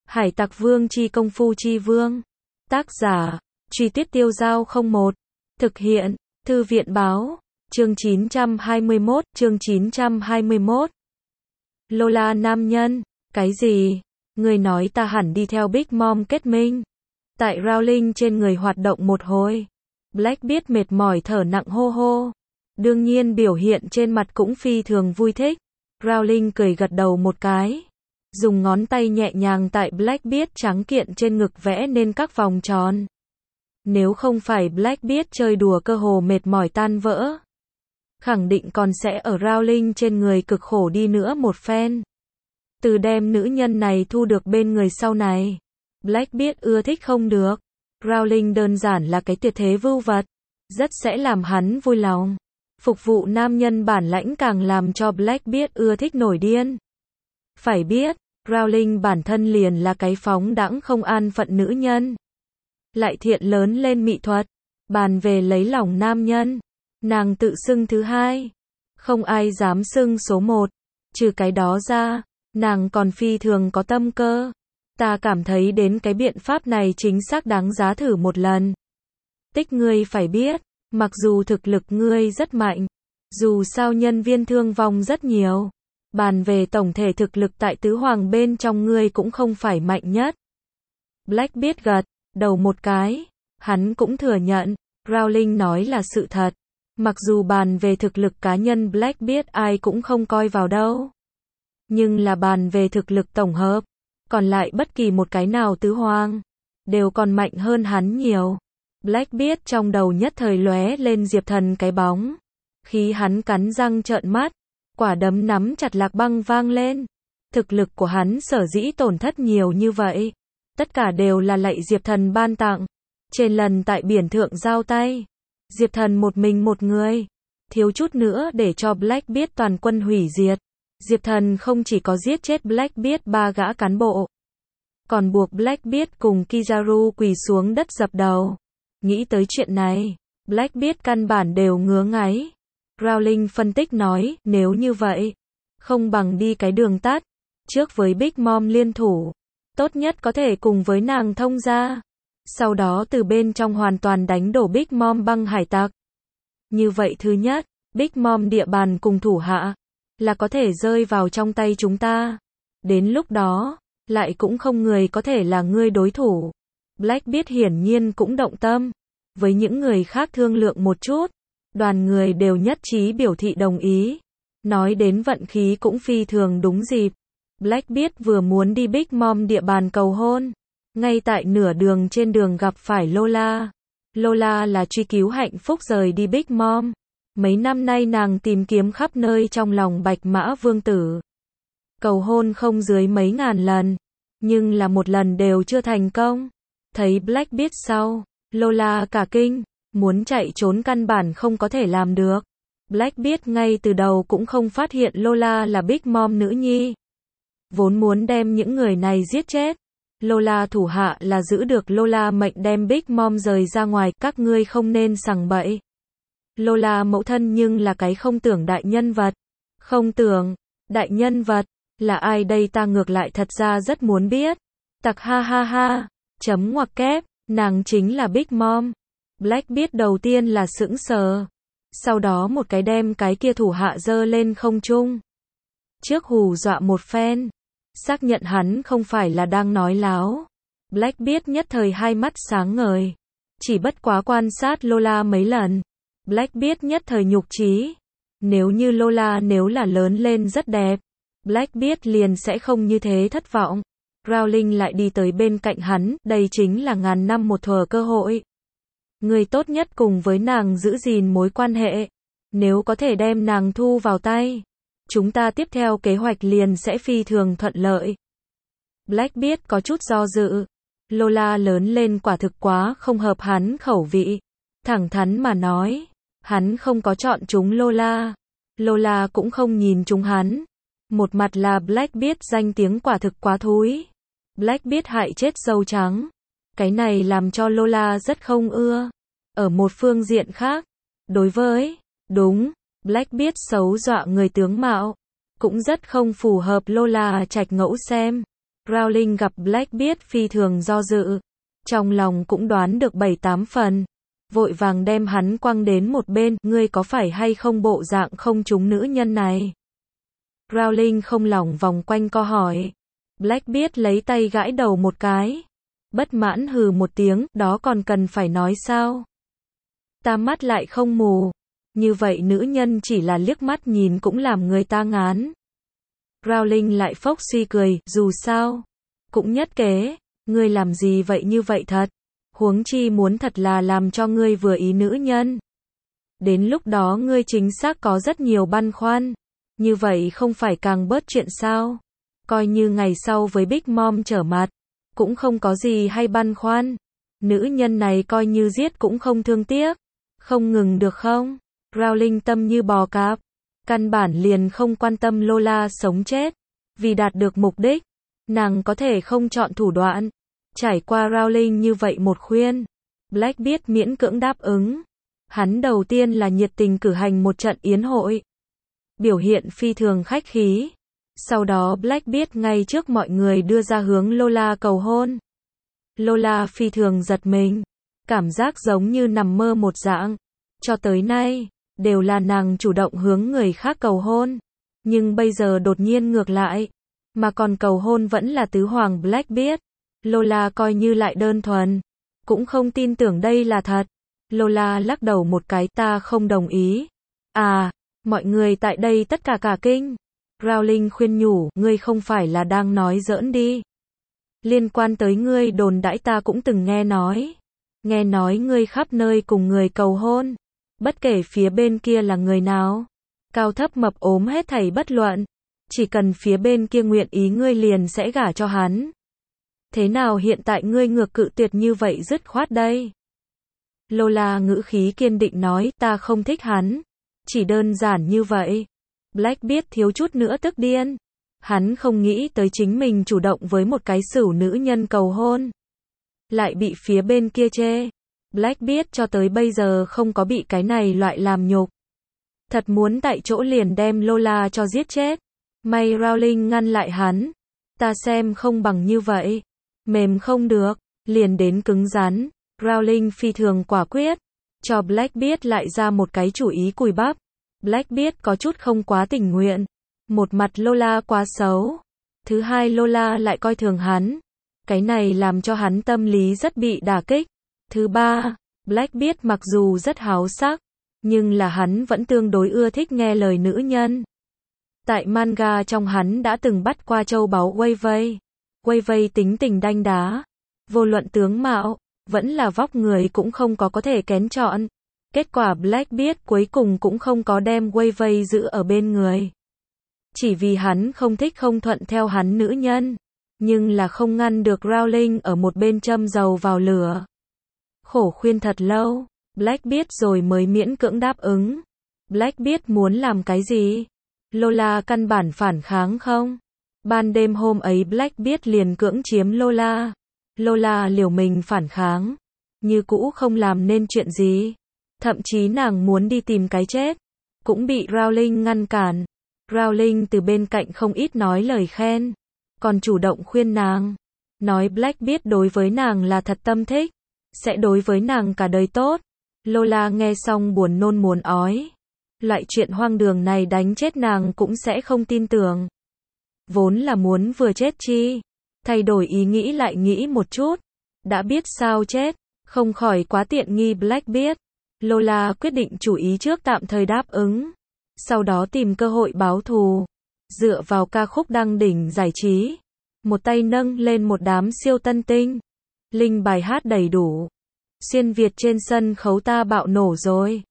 Hải Tặc Vương chi công phu chi vương. Tác giả, Truy Tuyết Tiêu Dao 01. Thực hiện, Thư viện báo, chương 921. Lola nam nhân, cái gì? Người nói ta hẳn đi theo Big Mom kết minh. Tại Rowling trên người hoạt động một hồi. Blackbeard mệt mỏi thở nặng hô hô. Đương nhiên biểu hiện trên mặt cũng phi thường vui thích. Rowling cười gật đầu một cái. Dùng ngón tay nhẹ nhàng tại Blackbeard trắng kiện trên ngực vẽ nên các vòng tròn. Nếu không phải Blackbeard chơi đùa cơ hồ mệt mỏi tan vỡ, khẳng định còn sẽ ở Rowling trên người cực khổ đi nữa một phen. Từ đem nữ nhân này thu được bên người sau này, Blackbeard ưa thích không được. Rowling đơn giản là cái tuyệt thế vưu vật, rất sẽ làm hắn vui lòng. Phục vụ nam nhân bản lãnh càng làm cho Blackbeard ưa thích nổi điên. Phải biết, Rowling bản thân liền là cái phóng đãng không an phận nữ nhân. Lại thiện lớn lên mỹ thuật, bàn về lấy lòng nam nhân. Nàng tự xưng thứ hai. Không ai dám xưng số một. Trừ cái đó ra, nàng còn phi thường có tâm cơ. Ta cảm thấy đến cái biện pháp này chính xác đáng giá thử một lần. Tích ngươi phải biết, mặc dù thực lực ngươi rất mạnh, dù sao nhân viên thương vong rất nhiều, bàn về tổng thể thực lực tại tứ hoàng bên trong ngươi cũng không phải mạnh nhất. Blackbeard gật đầu một cái, hắn cũng thừa nhận, Rowling nói là sự thật. Mặc dù bàn về thực lực cá nhân Blackbeard ai cũng không coi vào đâu. Nhưng là bàn về thực lực tổng hợp, còn lại bất kỳ một cái nào tứ hoàng, đều còn mạnh hơn hắn nhiều. Blackbeard trong đầu nhất thời lóe lên Diệp Thần cái bóng. Khi hắn cắn răng trợn mắt, quả đấm nắm chặt lạc băng vang lên. Thực lực của hắn sở dĩ tổn thất nhiều như vậy, tất cả đều là lạy Diệp Thần ban tặng. Trên lần tại biển thượng giao tay, Diệp Thần một mình một người, thiếu chút nữa để cho Blackbeard toàn quân hủy diệt. Diệp Thần không chỉ có giết chết Blackbeard 3 gã cán bộ, còn buộc Blackbeard cùng Kizaru quỳ xuống đất dập đầu. Nghĩ tới chuyện này, Blackbeard căn bản đều ngứa ngáy. Rowling phân tích nói, nếu như vậy, không bằng đi cái đường tắt, trước với Big Mom liên thủ, tốt nhất có thể cùng với nàng thông ra, sau đó từ bên trong hoàn toàn đánh đổ Big Mom băng hải tặc. Như vậy thứ nhất, Big Mom địa bàn cùng thủ hạ, là có thể rơi vào trong tay chúng ta. Đến lúc đó, lại cũng không người có thể là ngươi đối thủ. Blackbeard hiển nhiên cũng động tâm. Với những người khác thương lượng một chút, đoàn người đều nhất trí biểu thị đồng ý. Nói đến vận khí cũng phi thường đúng dịp. Blackbeard vừa muốn đi Big Mom địa bàn cầu hôn. Ngay tại nửa đường trên đường gặp phải Lola. Lola là truy cứu hạnh phúc rời đi Big Mom. Mấy năm nay nàng tìm kiếm khắp nơi trong lòng Bạch Mã Vương tử. Cầu hôn không dưới mấy ngàn lần, nhưng là một lần đều chưa thành công. Thấy Blackbeard sau, Lola cả kinh, muốn chạy trốn căn bản không có thể làm được. Blackbeard ngay từ đầu cũng không phát hiện Lola là Big Mom nữ nhi. Vốn muốn đem những người này giết chết. Lola thủ hạ là giữ được Lola mệnh đem Big Mom rời ra ngoài, các ngươi không nên sằng bậy. Lola mẫu thân nhưng là cái không tưởng đại nhân vật. Không tưởng, đại nhân vật, là ai đây ta ngược lại thật ra rất muốn biết. Tặc ha ha ha, chấm ngoặc kép, nàng chính là Big Mom. Blackbeard đầu tiên là sững sờ. Sau đó một cái đem cái kia thủ hạ giơ lên không trung. Trước hù dọa một phen. Xác nhận hắn không phải là đang nói láo. Blackbeard nhất thời hai mắt sáng ngời. Chỉ bất quá quan sát Lola mấy lần. Blackbeard nhất thời nhục chí. Nếu như Lola nếu là lớn lên rất đẹp, Blackbeard liền sẽ không như thế thất vọng. Rowling lại đi tới bên cạnh hắn, đây chính là ngàn năm một thuở cơ hội. Người tốt nhất cùng với nàng giữ gìn mối quan hệ. Nếu có thể đem nàng thu vào tay, chúng ta tiếp theo kế hoạch liền sẽ phi thường thuận lợi. Blackbeard có chút do dự. Lola lớn lên quả thực quá không hợp hắn khẩu vị. Thẳng thắn mà nói, hắn không có chọn chúng Lola. Lola cũng không nhìn chúng hắn. Một mặt là Blackbeard danh tiếng quả thực quá thúi. Blackbeard hại chết dâu trắng. Cái này làm cho Lola rất không ưa. Ở một phương diện khác, đối với, đúng, Blackbeard xấu dọa người tướng mạo, cũng rất không phù hợp Lola trạch ngẫu xem. Rowling gặp Black biết phi thường do dự. Trong lòng cũng đoán được 7-8 phần. Vội vàng đem hắn quăng đến một bên, ngươi có phải hay không bộ dạng không trúng nữ nhân này? Rowling không lỏng vòng quanh co hỏi. Black biết lấy tay gãi đầu một cái. Bất mãn hừ một tiếng, đó còn cần phải nói sao? Ta mắt lại không mù. Như vậy nữ nhân chỉ là liếc mắt nhìn cũng làm người ta ngán. Rowling lại phốc suy cười, dù sao. Cũng nhất kế, ngươi làm gì vậy như vậy thật. Huống chi muốn thật là làm cho ngươi vừa ý nữ nhân. Đến lúc đó ngươi chính xác có rất nhiều băn khoăn. Như vậy không phải càng bớt chuyện sao? Coi như ngày sau với Big Mom trở mặt. Cũng không có gì hay băn khoăn. Nữ nhân này coi như giết cũng không thương tiếc. Không ngừng được không? Rowling tâm như bò cạp. Căn bản liền không quan tâm Lola sống chết. Vì đạt được mục đích, nàng có thể không chọn thủ đoạn. Trải qua Rowling như vậy một khuyên, Black biết miễn cưỡng đáp ứng. Hắn đầu tiên là nhiệt tình cử hành một trận yến hội. Biểu hiện phi thường khách khí. Sau đó Black biết ngay trước mọi người đưa ra hướng Lola cầu hôn. Lola phi thường giật mình. Cảm giác giống như nằm mơ một dạng. Cho tới nay, đều là nàng chủ động hướng người khác cầu hôn. Nhưng bây giờ đột nhiên ngược lại. Mà còn cầu hôn vẫn là tứ hoàng Black biết. Lola coi như lại đơn thuần. Cũng không tin tưởng đây là thật. Lola lắc đầu một cái, ta không đồng ý. À, mọi người tại đây tất cả cả kinh. Rowling khuyên nhủ, ngươi không phải là đang nói giỡn đi. Liên quan tới ngươi đồn đãi ta cũng từng nghe nói. Nghe nói ngươi khắp nơi cùng người cầu hôn. Bất kể phía bên kia là người nào. Cao thấp mập ốm hết thảy bất luận. Chỉ cần phía bên kia nguyện ý ngươi liền sẽ gả cho hắn. Thế nào hiện tại ngươi ngược cự tuyệt như vậy dứt khoát đây? Lola ngữ khí kiên định nói, ta không thích hắn. Chỉ đơn giản như vậy. Black biết thiếu chút nữa tức điên. Hắn không nghĩ tới chính mình chủ động với một cái sửu nữ nhân cầu hôn. Lại bị phía bên kia chê. Black biết cho tới bây giờ không có bị cái này loại làm nhục. Thật muốn tại chỗ liền đem Lola cho giết chết. May Rowling ngăn lại hắn. Ta xem không bằng như vậy. Mềm không được, liền đến cứng rắn. Rowling phi thường quả quyết. Cho Black biết lại ra một cái chủ ý cùi bắp. Black biết có chút không quá tình nguyện. Một mặt Lola quá xấu. Thứ hai Lola lại coi thường hắn. Cái này làm cho hắn tâm lý rất bị đả kích. Thứ ba, Black biết mặc dù rất háo sắc. Nhưng là hắn vẫn tương đối ưa thích nghe lời nữ nhân. Tại manga trong hắn đã từng bắt qua châu báu Wayway. Wayway tính tình đanh đá. Vô luận tướng mạo, vẫn là vóc người cũng không có thể kén chọn. Kết quả Black biết cuối cùng cũng không có đem Wayway giữ ở bên người. Chỉ vì hắn không thích không thuận theo hắn nữ nhân. Nhưng là không ngăn được Rowling ở một bên châm dầu vào lửa. Khổ khuyên thật lâu, Black biết rồi mới miễn cưỡng đáp ứng. Black biết muốn làm cái gì? Lola căn bản phản kháng không? Ban đêm hôm ấy Black biết liền cưỡng chiếm Lola. Lola liều mình phản kháng. Như cũ không làm nên chuyện gì. Thậm chí nàng muốn đi tìm cái chết. Cũng bị Rowling ngăn cản. Rowling từ bên cạnh không ít nói lời khen. Còn chủ động khuyên nàng. Nói Black biết đối với nàng là thật tâm thích. Sẽ đối với nàng cả đời tốt. Lola nghe xong buồn nôn muốn ói. Loại chuyện hoang đường này đánh chết nàng cũng sẽ không tin tưởng. Vốn là muốn vừa chết chi. Thay đổi ý nghĩ lại nghĩ một chút. Đã biết sao chết. Không khỏi quá tiện nghi Black biết. Lola quyết định chủ ý trước tạm thời đáp ứng. Sau đó tìm cơ hội báo thù. Dựa vào ca khúc đăng đỉnh giải trí. Một tay nâng lên một đám siêu tân tinh. Linh bài hát đầy đủ. Xuyên Việt trên sân khấu ta bạo nổ rồi.